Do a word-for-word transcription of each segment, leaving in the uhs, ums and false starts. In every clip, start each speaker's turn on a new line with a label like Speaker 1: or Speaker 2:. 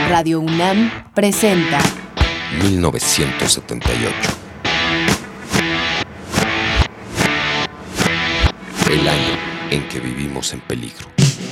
Speaker 1: Radio UNAM presenta
Speaker 2: mil novecientos setenta y ocho. El año en que vivimos en peligro.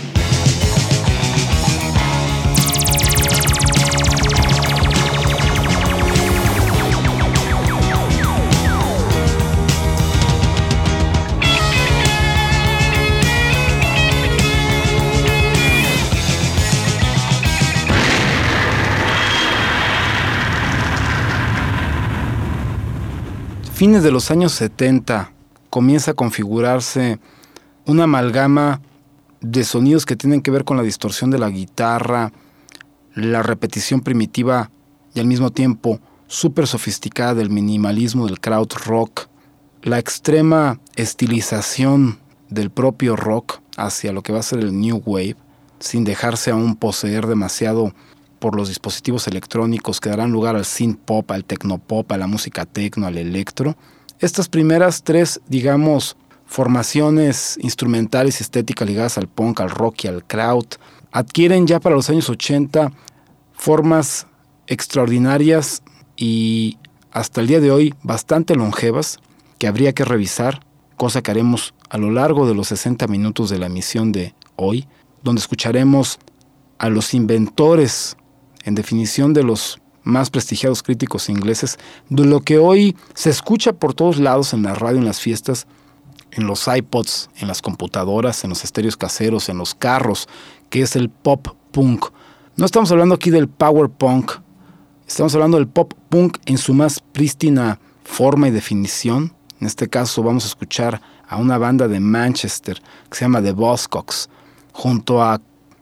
Speaker 3: Fines de los años setenta comienza a configurarse una amalgama de sonidos que tienen que ver con la distorsión de la guitarra, la repetición primitiva y al mismo tiempo súper sofisticada del minimalismo del krautrock, la extrema estilización del propio rock hacia lo que va a ser el new wave, sin dejarse aún poseer demasiado por los dispositivos electrónicos que darán lugar al synth pop, al tecnopop, a la música techno, al electro. Estas primeras tres, digamos, formaciones instrumentales y estéticas ligadas al punk, al rock y al kraut, adquieren ya para los años ochenta formas extraordinarias y hasta el día de hoy bastante longevas que habría que revisar, cosa que haremos a lo largo de los sesenta minutos de la emisión de hoy, donde escucharemos a los inventores, en definición de los más prestigiados críticos ingleses, de lo que hoy se escucha por todos lados en la radio, en las fiestas, en los iPods, en las computadoras, en los estéreos caseros, en los carros, que es el pop punk. No estamos hablando aquí del power punk, estamos hablando del pop punk en su más prístina forma y definición. En este caso vamos a escuchar a una banda de Manchester que se llama The Buzzcocks, junto a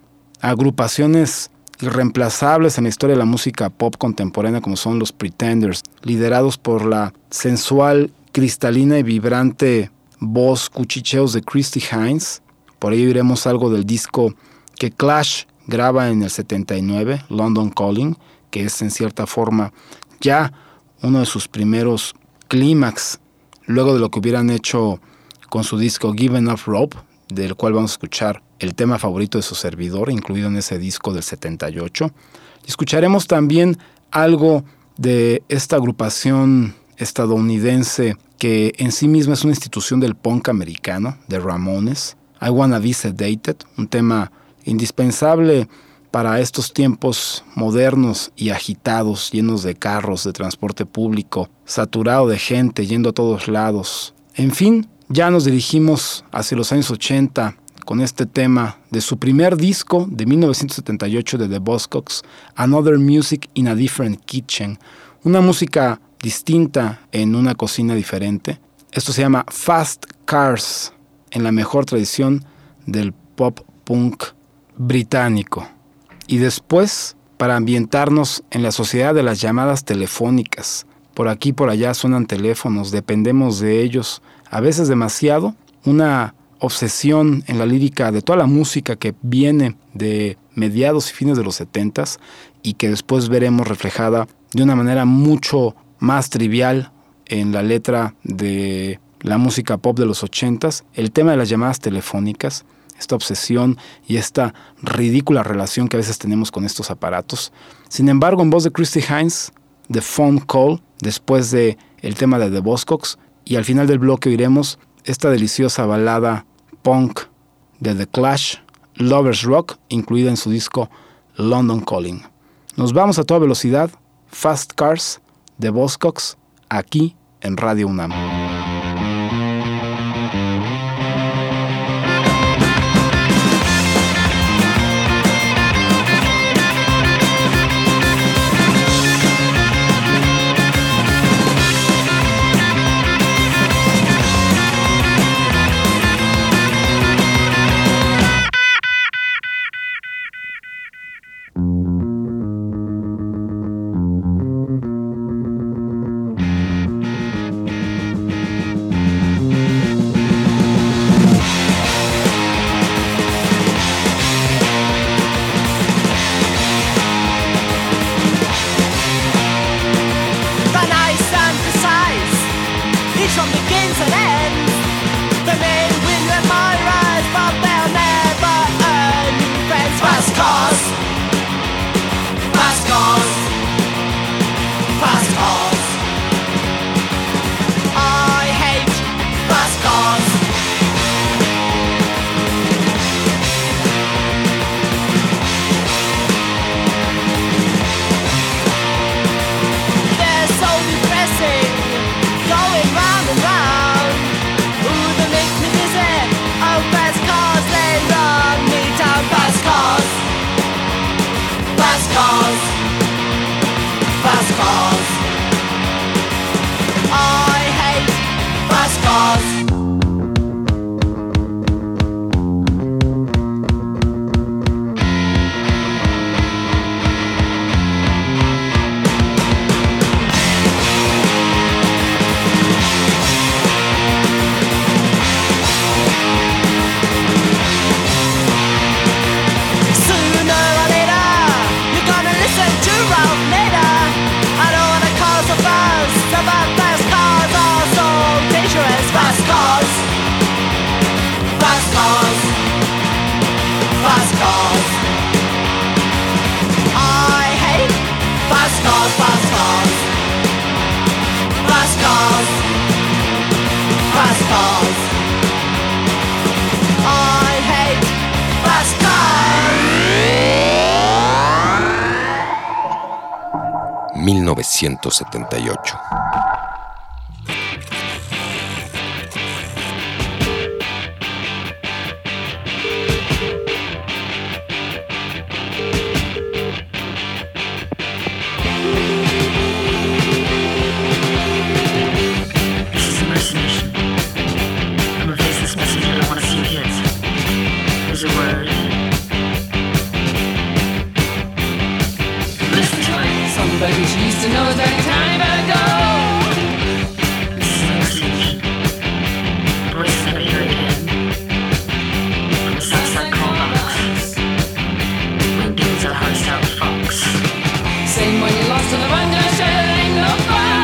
Speaker 3: agrupaciones irreemplazables en la historia de la música pop contemporánea como son los Pretenders, liderados por la sensual, cristalina y vibrante voz cuchicheos de Christy Hynde. Por ahí oiremos algo del disco que Clash graba en el setenta y nueve, London Calling, que es en cierta forma ya uno de sus primeros clímax, luego de lo que hubieran hecho con su disco Give Enough Rope, del cual vamos a escuchar el tema favorito de su servidor, incluido en ese disco del setenta y ocho. Escucharemos también algo de esta agrupación estadounidense que en sí misma es una institución del punk americano, de Ramones, I Wanna Be Sedated, un tema indispensable para estos tiempos modernos y agitados, llenos de carros, de transporte público, saturado de gente, yendo a todos lados. En fin, ya nos dirigimos hacia los años ochenta con este tema de su primer disco de mil novecientos setenta y ocho de The Buzzcocks, Another Music in a Different Kitchen, una música distinta en una cocina diferente. Esto se llama Fast Cars, en la mejor tradición del pop punk británico. Y después, para ambientarnos en la sociedad de las llamadas telefónicas, por aquí por allá suenan teléfonos, dependemos de ellos, a veces demasiado, una obsesión en la lírica de toda la música que viene de mediados y fines de los setentas y que después veremos reflejada de una manera mucho más trivial en la letra de la música pop de los ochentas, el tema de las llamadas telefónicas, esta obsesión y esta ridícula relación que a veces tenemos con estos aparatos. Sin embargo, en voz de Christy Hynde, The Phone Call, después de el tema de The Buzzcocks, y al final del bloque oiremos esta deliciosa balada punk de The Clash, Lovers Rock, incluida en su disco London Calling. Nos vamos a toda velocidad, Fast Cars, The Buzzcocks, aquí en Radio UNAM.
Speaker 2: mil novecientos setenta y ocho.
Speaker 4: Somebody she used to know a dirty time ago. This is my message. Voices never hear again. From the Southside call box. When dudes are horsed out fox. Same when you're lost in the run, just shit ain't no fun.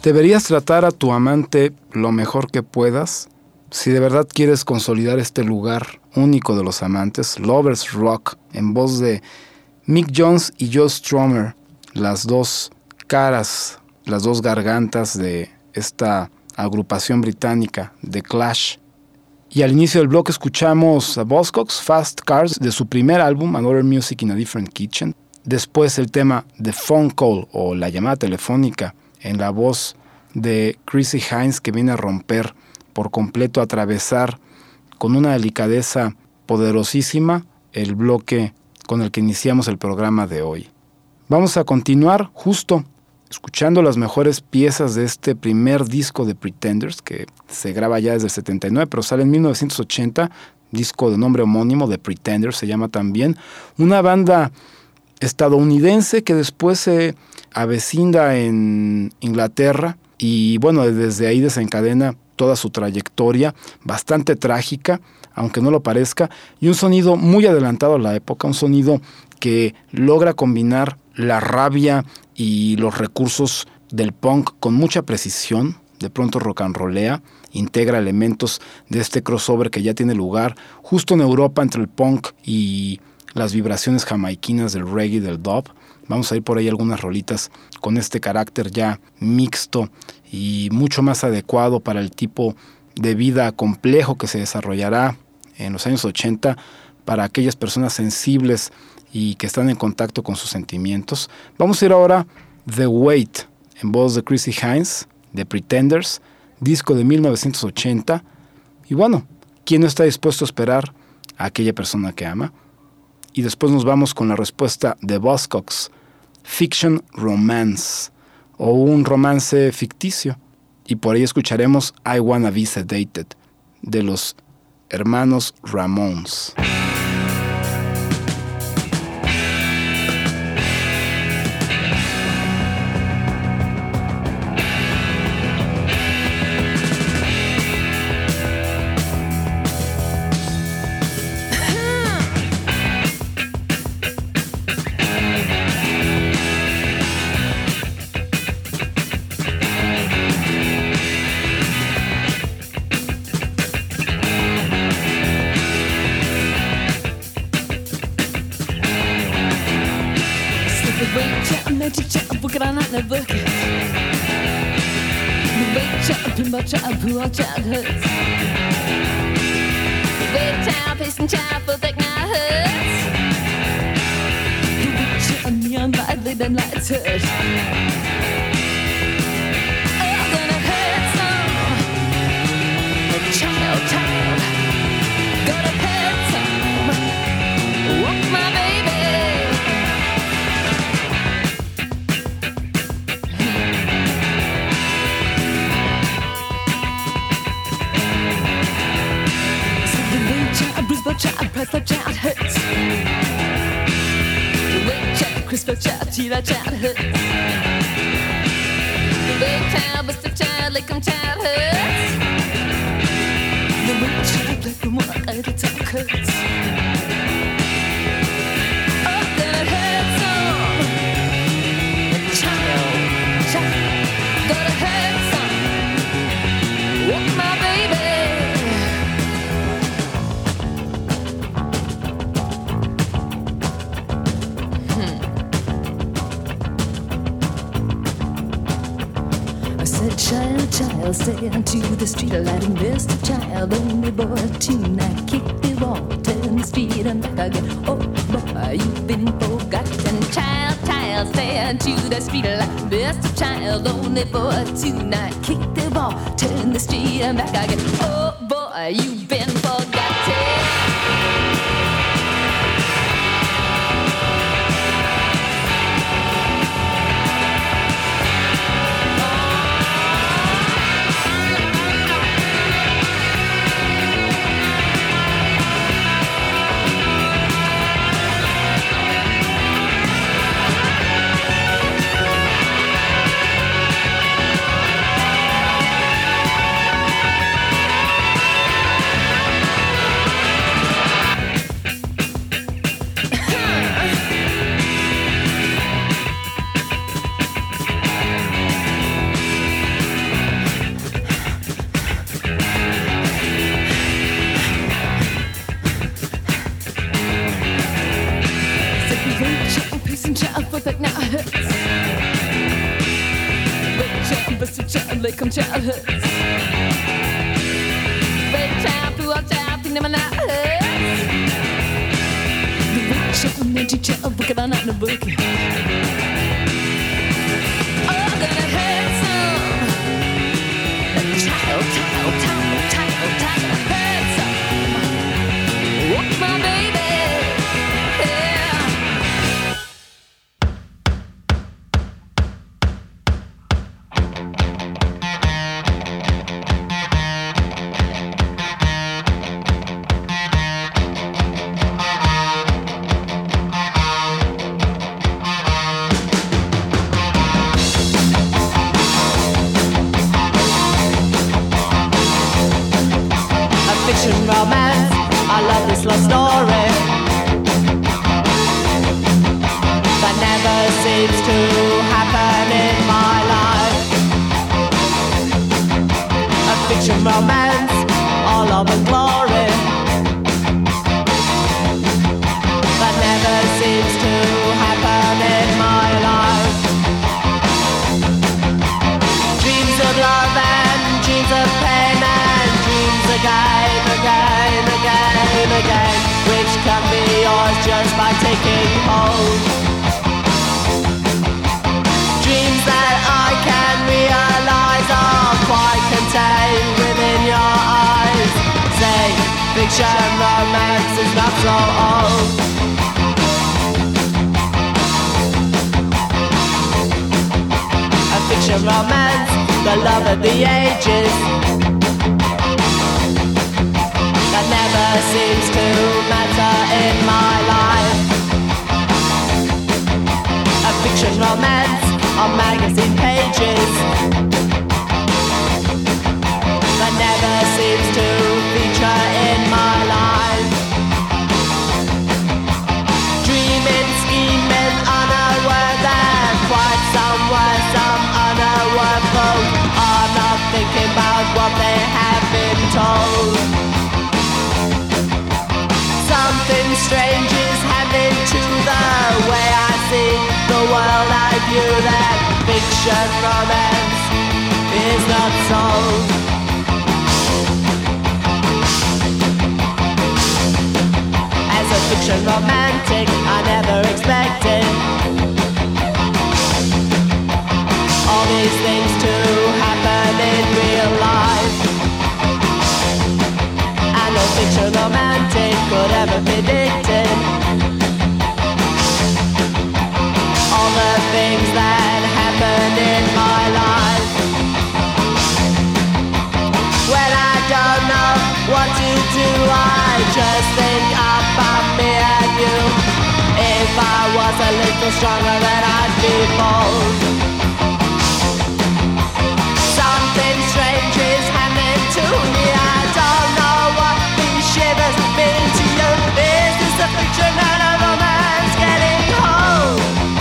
Speaker 3: Deberías tratar a tu amante lo mejor que puedas. Si de verdad quieres consolidar este lugar único de los amantes, Lovers Rock, en voz de Mick Jones y Joe Strummer, las dos caras, las dos gargantas de esta agrupación británica, The Clash. Y al inicio del bloque escuchamos a Buzzcocks, Fast Cars, de su primer álbum, Another Music in a Different Kitchen. Después el tema The Phone Call, o la llamada telefónica, en la voz de Chrissie Hynde, que viene a romper por completo, a atravesar con una delicadeza poderosísima el bloque con el que iniciamos el programa de hoy. Vamos a continuar justo escuchando las mejores piezas de este primer disco de Pretenders, que se graba ya desde el setenta y nueve, pero sale en mil novecientos ochenta, disco de nombre homónimo, de Pretenders se llama también, una banda estadounidense que después se avecinda en Inglaterra y bueno, desde ahí desencadena toda su trayectoria, bastante trágica, aunque no lo parezca, y un sonido muy adelantado a la época, un sonido que logra combinar la rabia y los recursos del punk con mucha precisión, de pronto rock and rollea, integra elementos de este crossover que ya tiene lugar justo en Europa entre el punk y las vibraciones jamaiquinas del reggae y del dub. Vamos a ir por ahí algunas rolitas con este carácter ya mixto y mucho más adecuado para el tipo de vida complejo que se desarrollará en los años ochenta para aquellas personas sensibles y que están en contacto con sus sentimientos. Vamos a ir ahora The Weight, en voz de Chrissie Hynde, de Pretenders, disco de mil novecientos ochenta. Y bueno, ¿quién no está dispuesto a esperar a aquella persona que ama? Y después nos vamos con la respuesta de Buzzcocks, Fiction Romance, o un romance ficticio. Y por ahí escucharemos I Wanna Be Sedated, de los hermanos Ramones.
Speaker 5: Poor childhoods. Big town, pacing child for big night hurts. The witch and the unlikely, then lights hurt. Oh, gonna hurt some. Child, child. Gonna hurt some. Walk my baby. Bruised by child, pressed by child hurts. The way child, crisp by child, tear by child hurts. The way child, bust by child, like I'm child hurts. The way child, like from walk out of talk hurts. Oh, gonna hurt some. Child, child, gonna hurt some. Walk my baby. Child, child, stay onto the street, light and best child, only boy tonight. Kick the wall, turn the street and back again. Oh boy, you've been forgotten. Child, child, stay onto the street, light and best child, only boy tonight. Kick the wall, turn the street and back again. Oh boy, you've been forgotten. break 'em childhoods. Break child through our child, think them and not hurts. The rich and the teacher of book about not in the book. Oh, gonna hurt some. The child, child, child, child, child, hurt some. Whoop my baby.
Speaker 6: Romance, I love this love story that never seems to happen in my life. A fiction romance, all love and glory that never seems to happen in my life. Dreams of love and dreams of pain and dreams again, again, again, again, which can be yours just by taking hold. Dreams that I can realize are quite contained within your eyes. Say, fiction romance is not so old. A fiction romance, the love of the ages, that never seems to matter in my life. A fiction romance on magazine pages that never seems to feature in my life. Dreaming, scheming, unaware that quite somewhere some unaware folk are not thinking about what they have been told. Something strange is happening to the way I see the world. I view that fiction romance is not sold. As a fiction romantic, I never expected all these things to happen in real life. And no fiction romantic could ever predict it. All the things that happened in my life. When I don't know what to do, I just think about me and you. If I was a little stronger, then I'd be bold. Something strange is happening to me. I don't know what these shivers mean to you. Is this a fiction and a romance getting home?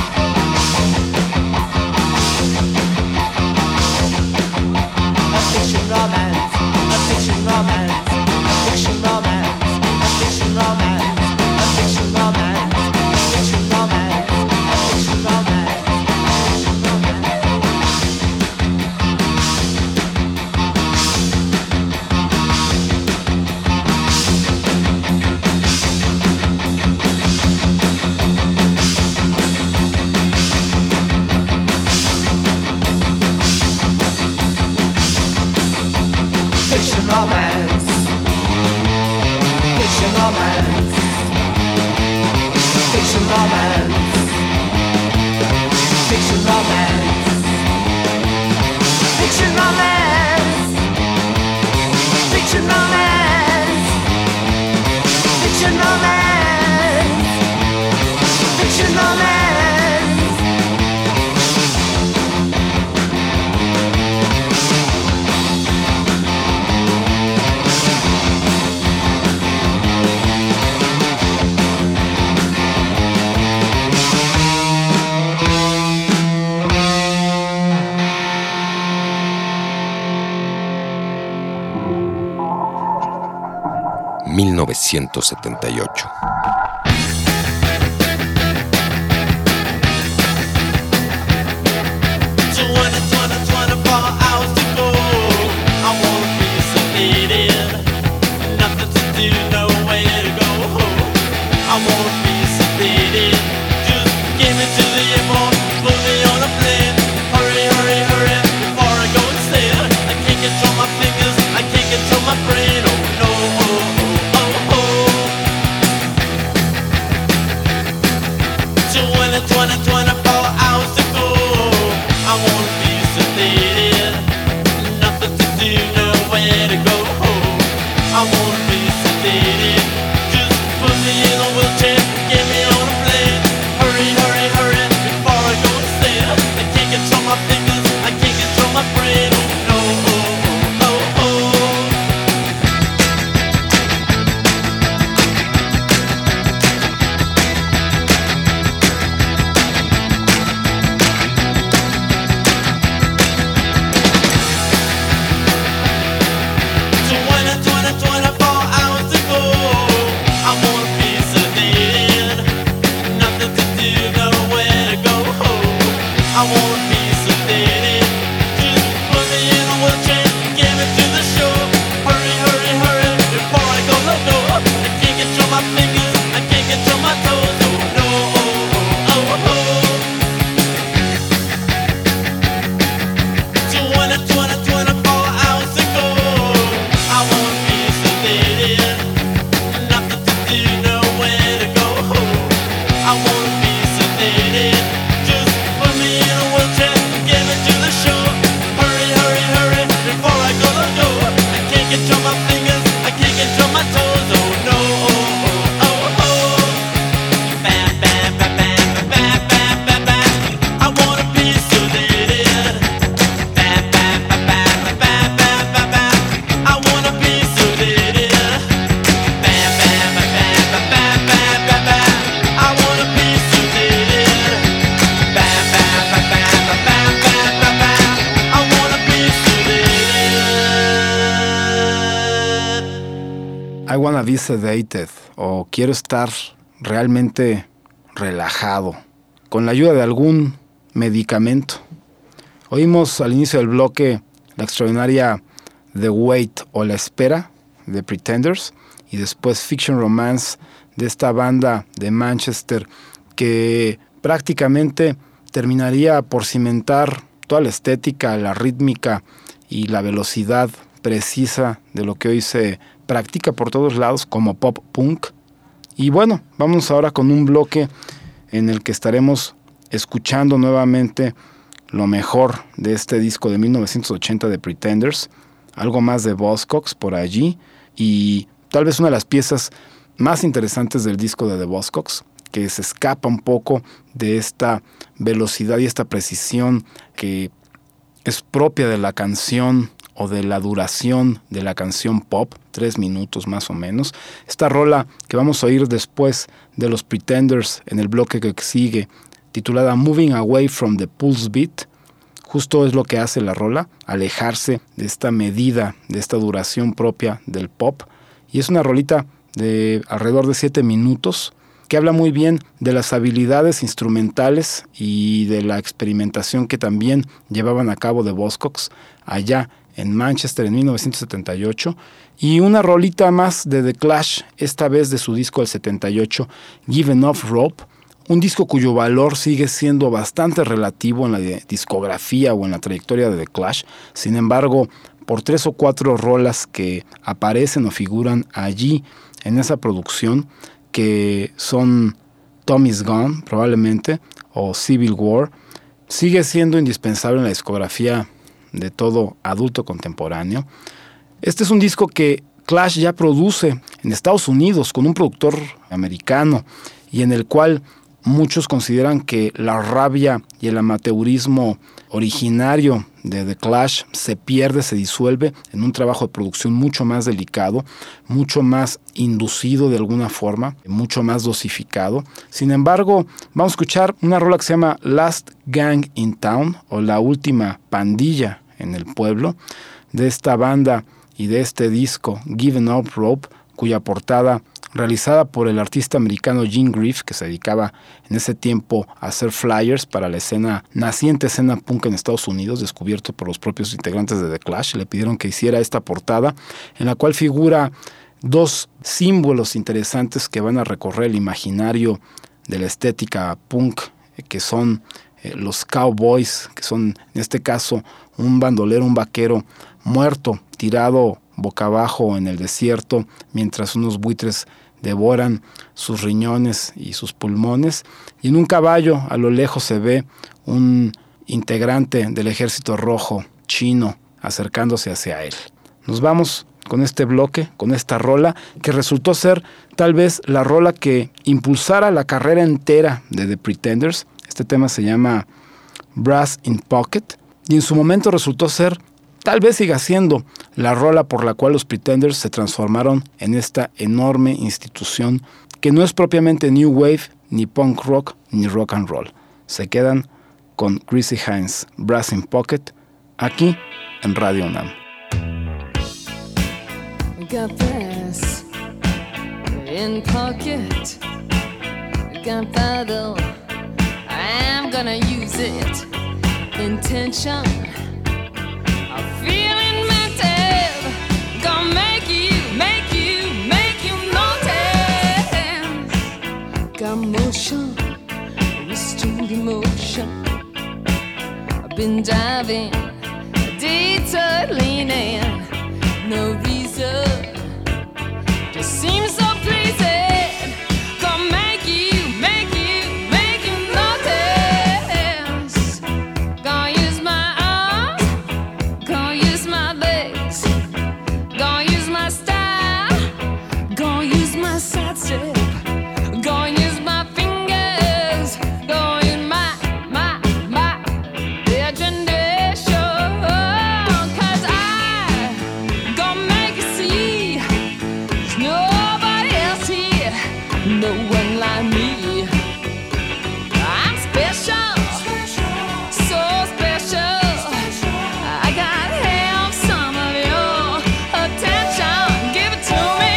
Speaker 6: A fiction romance, a fiction romance, a fiction romance, a fiction romance, a fiction romance, a fiction romance, a fiction romance, a fiction Fiction romance, fiction romance, fiction romance, fiction romance, fiction romance, fiction romance, fiction romance, fiction romance.
Speaker 2: mil novecientos setenta y ocho.
Speaker 7: twenty, twenty, twenty-four hours to go. sedated. Just put me in a wheelchair, get me on a plane. Hurry, hurry, hurry, before I go insane. I can't control my fingers, I can't control my brain. Oh no, oh, oh, oh. I wanna be sedated. Just put me in a wheelchair, get me to the shore. Hurry, hurry, hurry, before I go the door. I can't control my fingers, I can't control my toes. Oh no, oh, oh, oh. twenty, twenty, twenty-four hours ago. I wanna be sedated. Nothing to do, nowhere to go. I wanna be sedated. Control my fingers, I can't control my toes. Oh no, oh, oh, oh, oh. Bam, bam, bam, bam, bam, bam, bam, bam. I wanna be sedated. Bam, bam, bam, bam, bam, bam, bam, bam. I wanna be sedated. Bam, bam, bam, bam, bam, bam, bam, bam. I wanna be sedated. Bam, bam, bam, bam, bam, bam, bam, bam. I wanna be sedated.
Speaker 3: I wanna be sedated, o quiero estar realmente relajado, con la ayuda de algún medicamento. Oímos al inicio del bloque la extraordinaria The Wait o La Espera de Pretenders, y después Fiction Romance de esta banda de Manchester que prácticamente terminaría por cimentar toda la estética, la rítmica y la velocidad precisa de lo que hoy se practica por todos lados como pop punk. Y bueno, vamos ahora con un bloque en el que estaremos escuchando nuevamente lo mejor de este disco de mil novecientos ochenta de Pretenders, algo más de Buzzcocks por allí, y tal vez una de las piezas más interesantes del disco de The Buzzcocks, que se escapa un poco de esta velocidad y esta precisión que es propia de la canción o de la duración de la canción pop, tres minutos más o menos. Esta rola que vamos a oír después de los Pretenders en el bloque que sigue, titulada Moving Away from the Pulse Beat, justo es lo que hace la rola, alejarse de esta medida, de esta duración propia del pop. Y es una rolita de alrededor de siete minutos, que habla muy bien de las habilidades instrumentales y de la experimentación que también llevaban a cabo The Buzzcocks allá en Manchester en mil novecientos setenta y ocho, y una rolita más de The Clash, esta vez de su disco del setenta y ocho, Give Enough Rope, un disco cuyo valor sigue siendo bastante relativo en la discografía o en la trayectoria de The Clash. Sin embargo, por tres o cuatro rolas que aparecen o figuran allí en esa producción, que son Tommy's Gone, probablemente, o Civil War, sigue siendo indispensable en la discografía de todo adulto contemporáneo. Este es un disco que Clash ya produce en Estados Unidos con un productor americano, y en el cual muchos consideran que la rabia y el amateurismo originario de The Clash se pierde, se disuelve en un trabajo de producción mucho más delicado, mucho más inducido de alguna forma, mucho más dosificado. Sin embargo, vamos a escuchar una rola que se llama Last Gang in Town, o La Última Pandilla en el Pueblo, de esta banda y de este disco Given Up Rope, cuya portada, realizada por el artista americano Gene Griff, que se dedicaba en ese tiempo a hacer flyers para la escena, naciente escena punk en Estados Unidos, descubierto por los propios integrantes de The Clash. Le pidieron que hiciera esta portada, en la cual figura dos símbolos interesantes que van a recorrer el imaginario de la estética punk, que son eh, los cowboys, que son en este caso un bandolero, un vaquero muerto, tirado boca abajo en el desierto, mientras unos buitres devoran sus riñones y sus pulmones, y en un caballo a lo lejos se ve un integrante del ejército rojo chino acercándose hacia él. Nos vamos con este bloque, con esta rola, que resultó ser tal vez la rola que impulsara la carrera entera de The Pretenders. Este tema se llama Brass in Pocket, y en su momento resultó ser, tal vez siga siendo, la rola por la cual los Pretenders se transformaron en esta enorme institución que no es propiamente New Wave, ni punk rock, ni rock and roll. Se quedan con Greasy Hines, Brass in Pocket, aquí en Radio UNAM.
Speaker 5: Got brass in pocket, gunpowder, I'm gonna use it. Intention, I'm feeling mental, gonna make you, make you, make you notice. Got motion, restrained emotion, I've been diving, detour leaning, no reason, just seems so pleasing. Gonna make you, make you, make you notice. Gonna use my arms, gonna use my legs, gonna use my style, gonna use my side step, gonna use my fingers, gonna use my, my, my imagination. Cause I gonna make you see there's nobody else here, no one like me. I'm special, so special. I gotta have some of your attention, give it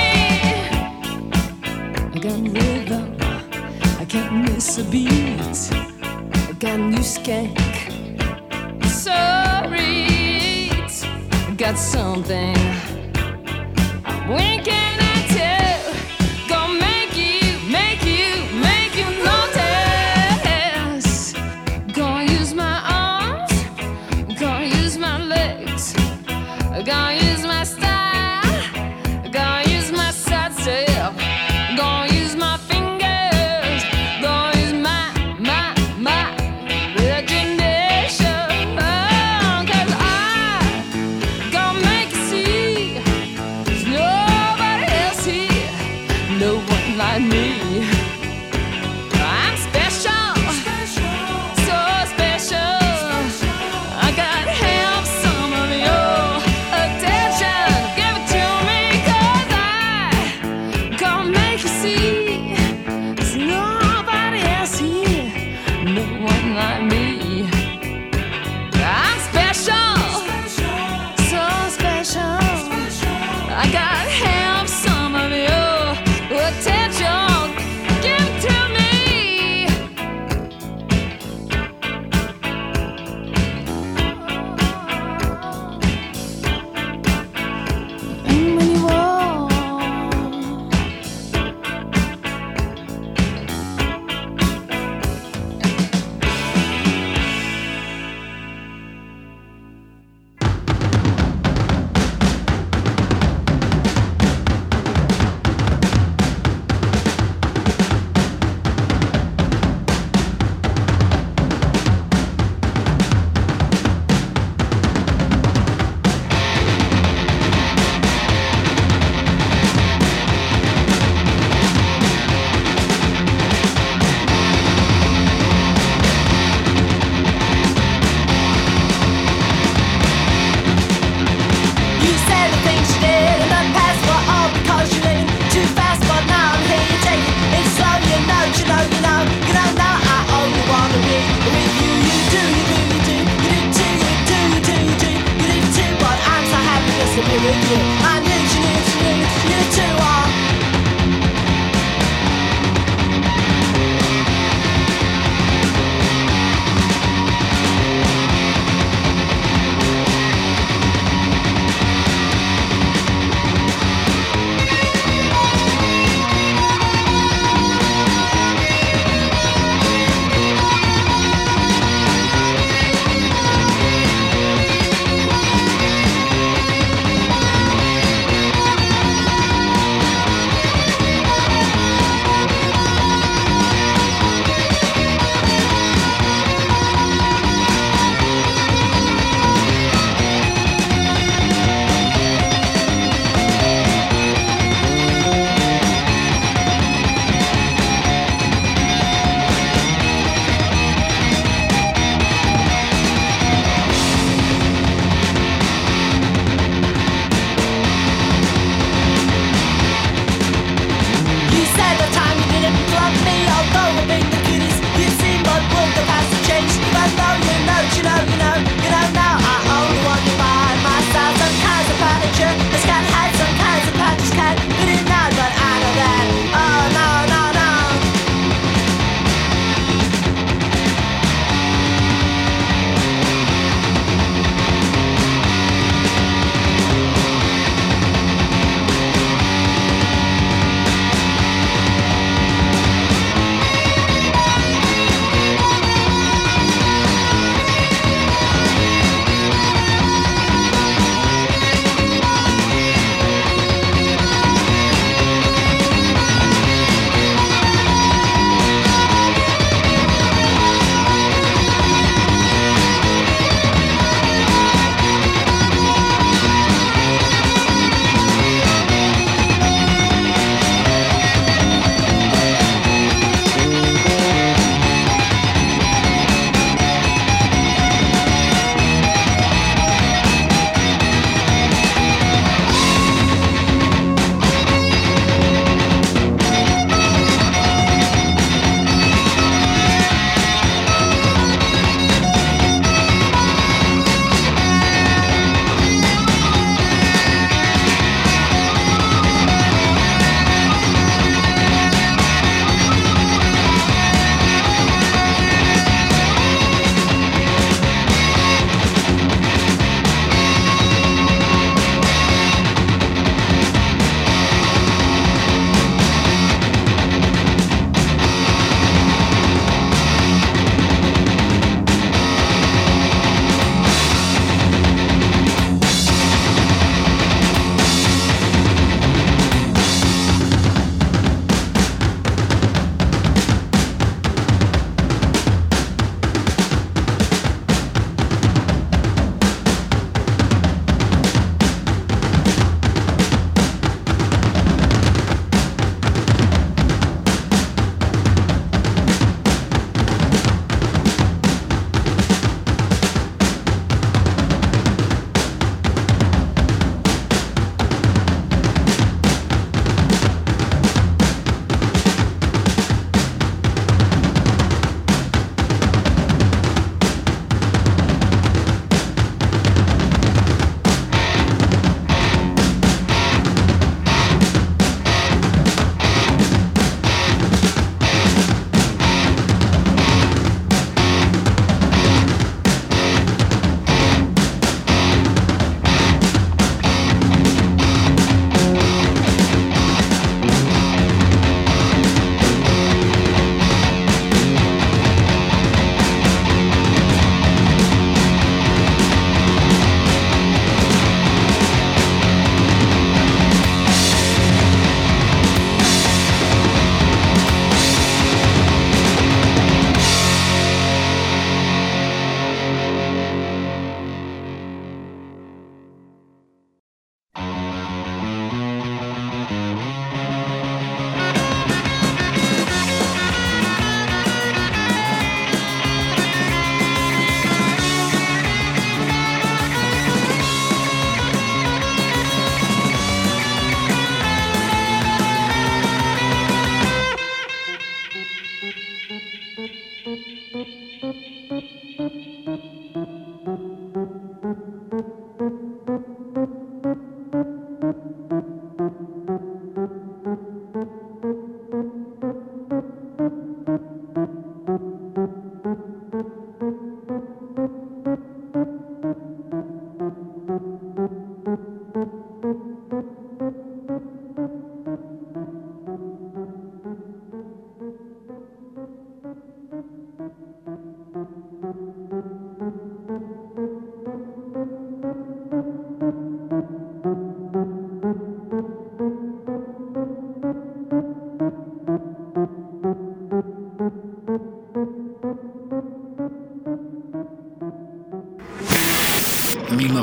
Speaker 5: to me. I got rhythm, I can't miss a beat. I got new skank, sorry, I got something I'm winking at you. Gonna make you, make you, make you notice. Gonna use my arms, gonna use my legs, gonna use my style, gonna use my side step, gonna use my fingers, gonna use my, my, my imagination. Cause I gonna make you see there's nobody else here, no one like me. I'm special, so special. I gotta have some of your attention, give it to me. Cause I gonna make you see there's nobody else here, no one like me. I'm special, so special. I gotta have some of your attention, give it to me. And when you walk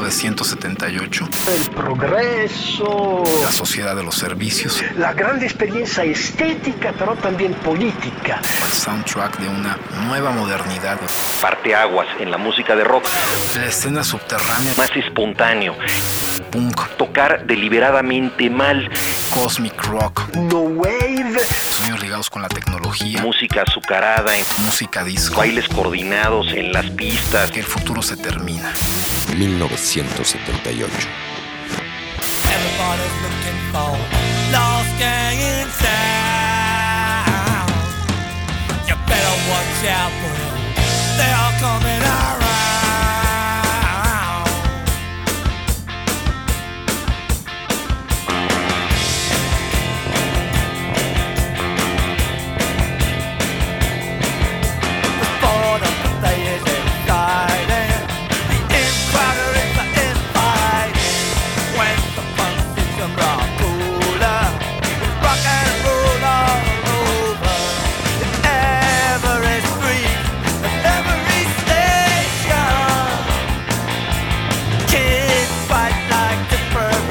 Speaker 3: novecientos setenta y ocho.
Speaker 8: El progreso,
Speaker 3: La sociedad de los servicios.
Speaker 8: la gran experiencia estética, pero también política.
Speaker 3: El soundtrack de una nueva modernidad.
Speaker 9: Parteaguas en la música de rock.
Speaker 3: La escena subterránea.
Speaker 9: Más espontáneo.
Speaker 3: Punk.
Speaker 9: Tocar deliberadamente mal.
Speaker 3: Cosmic rock.
Speaker 8: No wave.
Speaker 3: Sonidos ligados con la tecnología.
Speaker 9: Música azucarada.
Speaker 3: Música disco.
Speaker 9: Bailes coordinados en las pistas.
Speaker 3: Que el futuro se termina.
Speaker 2: mil novecientos setenta y ocho.
Speaker 7: Everybody's looking for lost gang in town. You better watch out for them. They are coming around. The sport of the day is exciting. The in-crowder is the infighting. When the fun system rock cooler, rock and roll all over. In every street, in every station, kids fight like different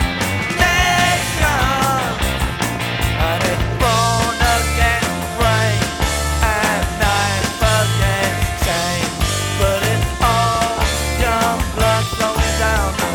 Speaker 7: nations, and it's born against rain and night against change. But it's all young blood flowing down the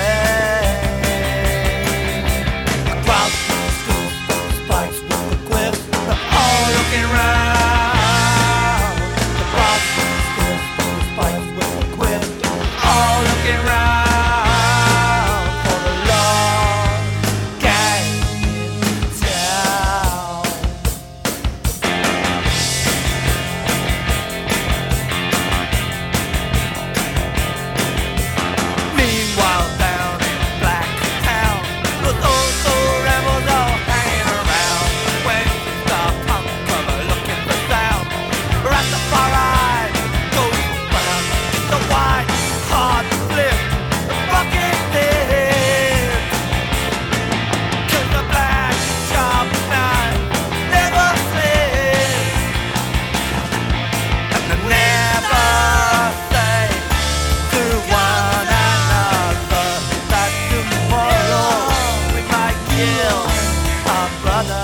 Speaker 7: drain. Across the school, those spikes with the cliff, they're all looking round. Across the school, those spikes with the cliff, all looking round for the lost gang in town. Meanwhile, down in Black Town, those old soul rebels all hanging around. When the punk cover looking for sound, Rastafari goes round. The white hard flip, the bucket dip. 'Cause the black sharp knife never slips, and they never say to one another that tomorrow we might kill our brother.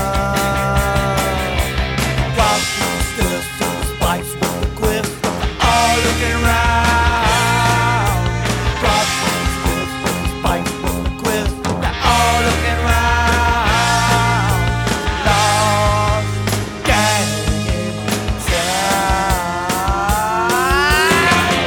Speaker 7: While she stood to the spikes with the quiff, all looking round. While she stood to the spikes with the quiff, they're all looking round. Lost gang in town.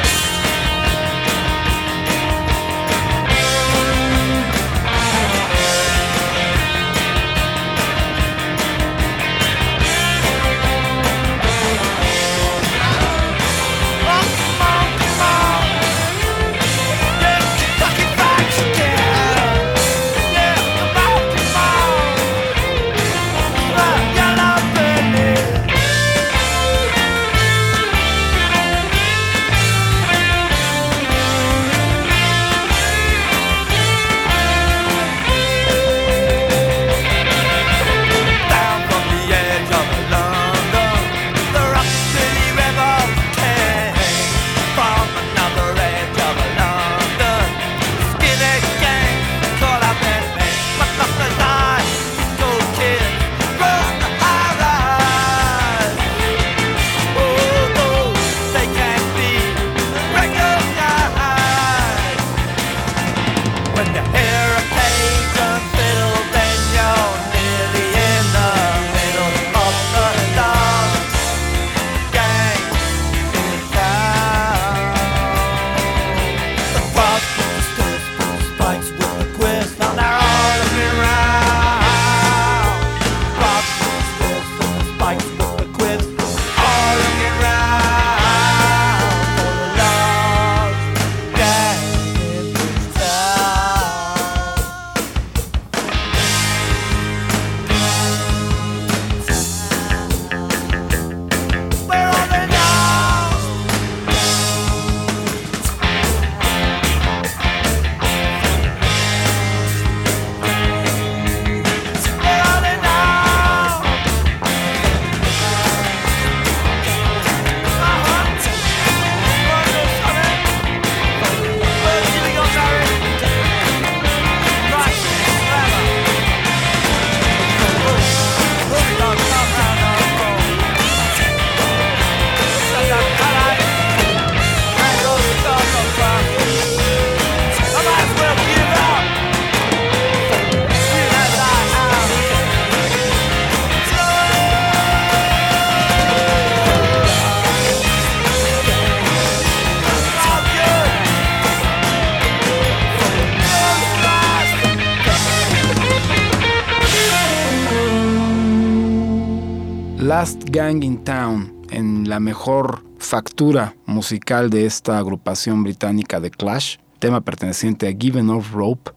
Speaker 3: Last Gang in Town, en la mejor factura musical de esta agrupación británica de Clash, tema perteneciente a Given Off Rope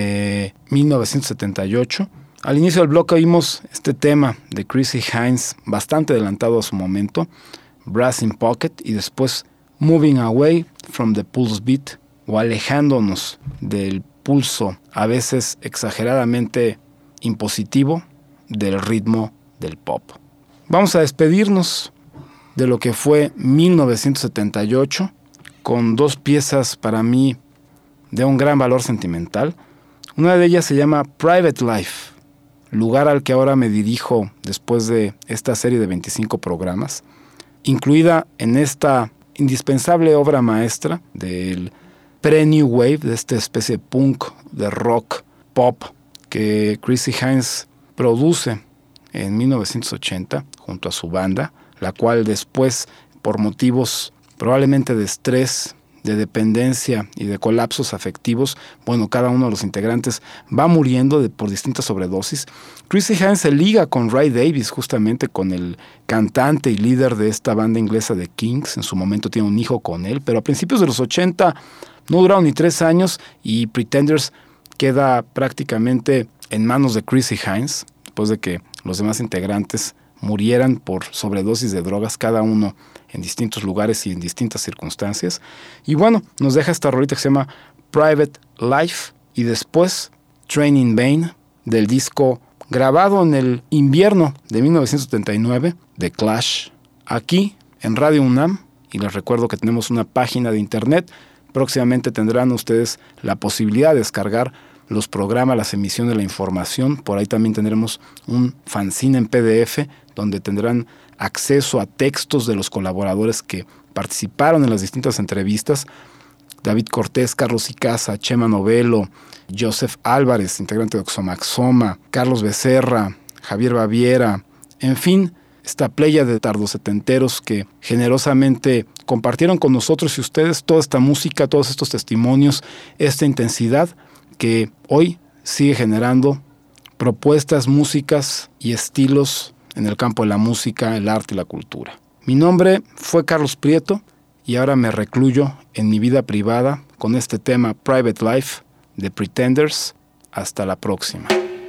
Speaker 3: de mil novecientos setenta y ocho. Al inicio del bloque oímos este tema de Chrissie Hynde, bastante adelantado a su momento, Brass in Pocket, y después Moving Away from the Pulse Beat, o alejándonos del pulso, a veces exageradamente impositivo, del ritmo del pop. Vamos a despedirnos de lo que fue mil novecientos setenta y ocho con dos piezas para mí de un gran valor sentimental. Una de ellas se llama Private Life, lugar al que ahora me dirijo después de esta serie de veinticinco programas, incluida en esta indispensable obra maestra del pre-New Wave, de esta especie de punk, de rock, pop, que Chrissie Hynde produce en mil novecientos ochenta junto a su banda, la cual después, por motivos probablemente de estrés, de dependencia y de colapsos afectivos, bueno, cada uno de los integrantes va muriendo de, por distintas sobredosis. Chrissie Hynde se liga con Ray Davies, justamente con el cantante y líder de esta banda inglesa de Kings. En su momento tiene un hijo con él, pero a principios de los ochenta no duraron ni tres años y Pretenders queda prácticamente en manos de Chrissie Hynde, después de que los demás integrantes murieran por sobredosis de drogas, cada uno en distintos lugares y en distintas circunstancias. Y bueno, nos deja esta rolita que se llama Private Life, y después Train in Vain, del disco grabado en el invierno de mil novecientos setenta y nueve de Clash, aquí en Radio UNAM. Y les recuerdo que tenemos una página de internet. Próximamente tendrán ustedes la posibilidad de descargar los programas, las emisiones, la información. Por ahí también tendremos un fanzine en P D F donde tendrán acceso a textos de los colaboradores que participaron en las distintas entrevistas. David Cortés, Carlos Icaza, Chema Novelo, Joseph Álvarez, integrante de Oxomaxoma, Carlos Becerra, Javier Baviera, en fin, esta playa de tardosetenteros que generosamente compartieron con nosotros y ustedes toda esta música, todos estos testimonios, esta intensidad que hoy sigue generando propuestas, músicas y estilos en el campo de la música, el arte y la cultura. Mi nombre fue Carlos Prieto y ahora me recluyo en mi vida privada con este tema Private Life de Pretenders. Hasta la próxima.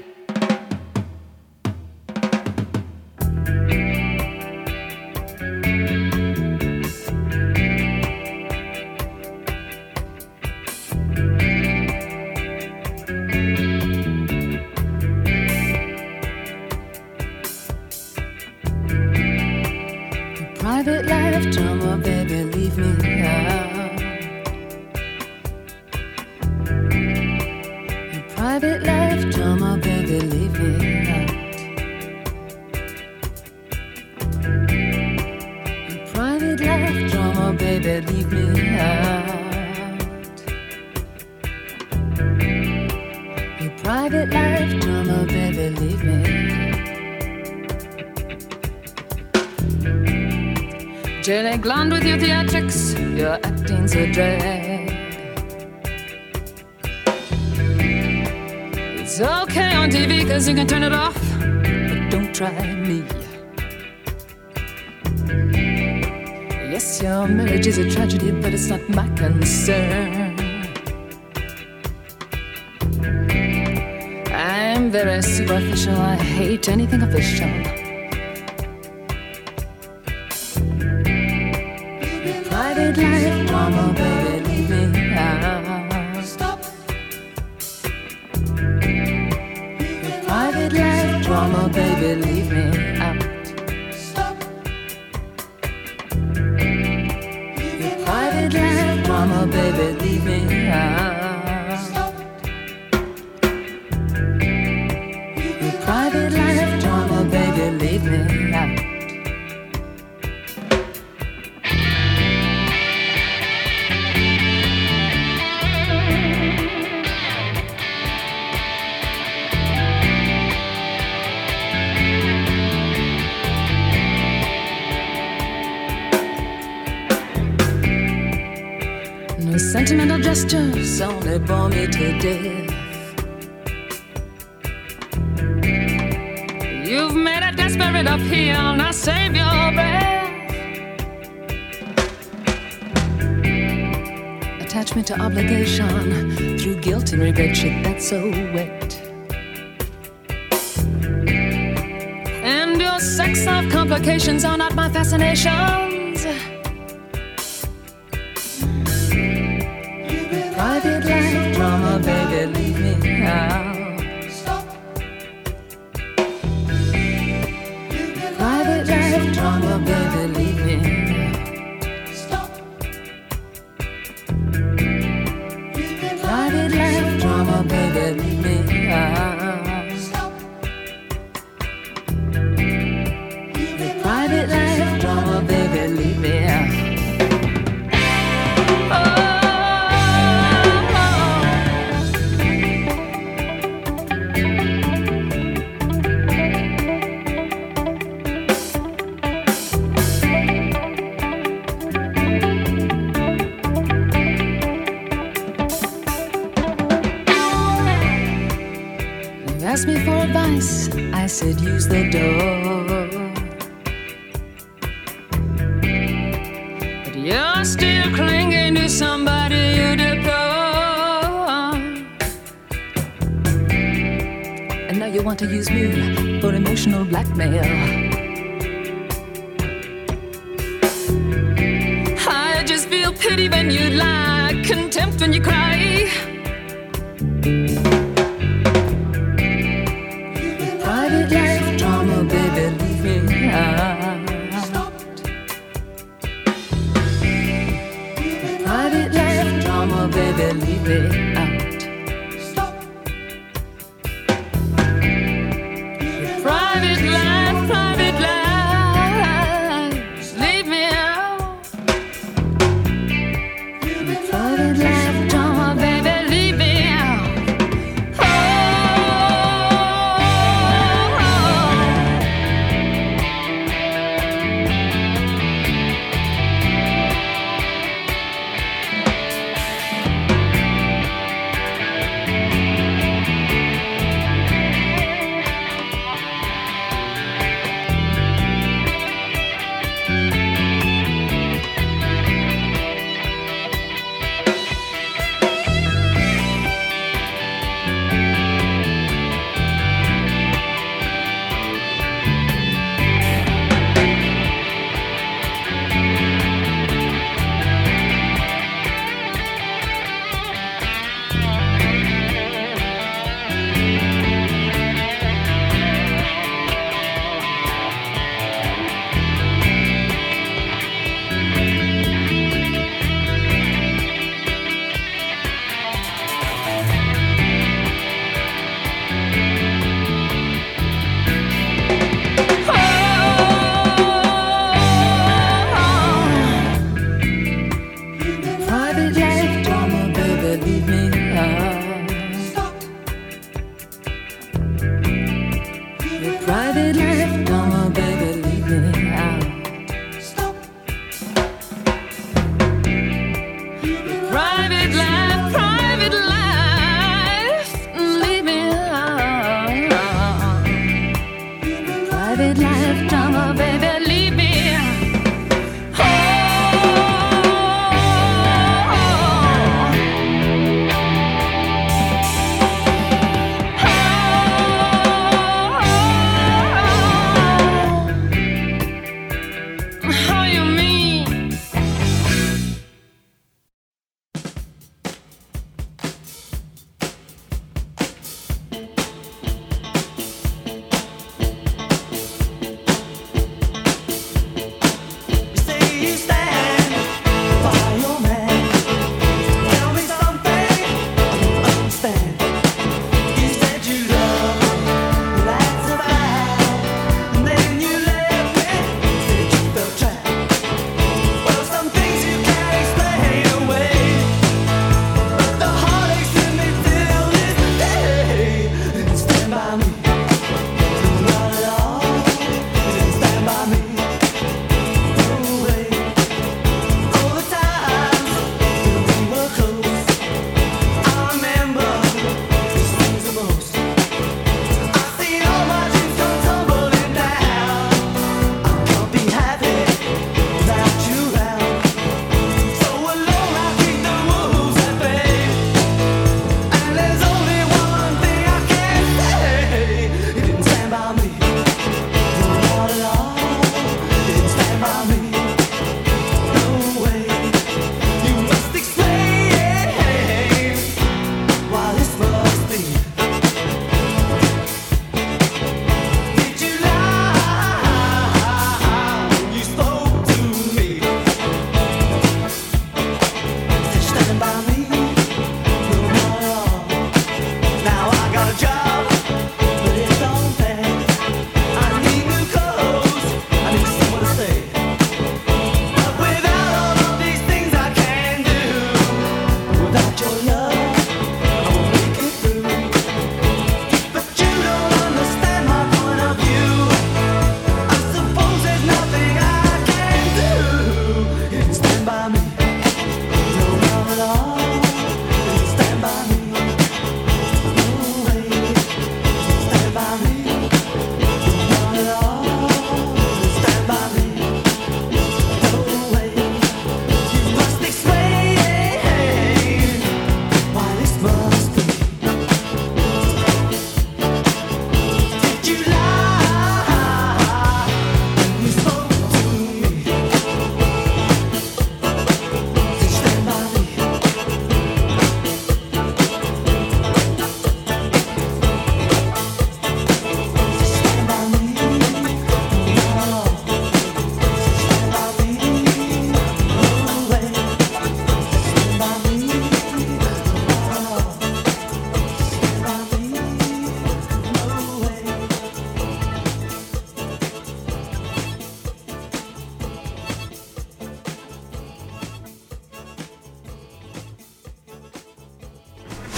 Speaker 5: Private life drama, baby, leave me out. Your private life drama, baby, leave me out. Your private life drama, baby, leave me out. Your private life drama, baby, leave me out. Jelly glond with your theatrics, your acting's a drag. It's okay on T V cause you can turn it off, but don't try me. Yes, your marriage is a tragedy, but it's not my concern. I'm very superficial, I hate anything official. Private life drama, baby, leave me out. Stop. Your private life drama, baby, leave me out. Stop. Your private life drama, baby, leave me out. Stop. Your private life drama, baby, leave me out. No sentimental gestures only bore me to death. You've made a desperate it uphill, now save your breath. Attachment to obligation, through guilt and regret, shit that's so wet. And your sex life complications are not my fascinations. Private life drama, baby, leave me out. Private life drama, baby, leave me out. Private life drama, baby, leave me out. Private life drama, baby, leave me out. Asked me for advice, I said use the door. But you're still clinging to somebody you deplore. And now you want to use me for emotional blackmail. I just feel pity when you lie, contempt when you cry. Private life drama, baby, leave me out. Private life drama, baby, leave me out. Private life, private life, leave me out. Private life drama, baby, leave me out. Private life drama, baby, leave me out. Private life drama, baby, leave me out. Private life, private life, leave me out. Private life drama, baby, leave me out. How you mean?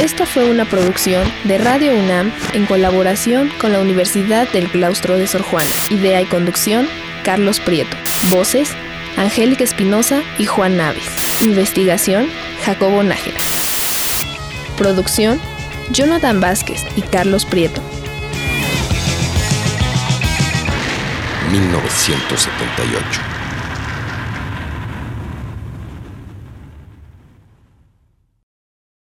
Speaker 10: Esta fue una producción de Radio UNAM en colaboración con la Universidad del Claustro de Sor Juana. Idea y conducción, Carlos Prieto. Voces, Angélica Espinosa y Juan Naves. Investigación, Jacobo Nájera. Producción, Jonathan Vázquez y Carlos Prieto.
Speaker 2: mil novecientos setenta y ocho.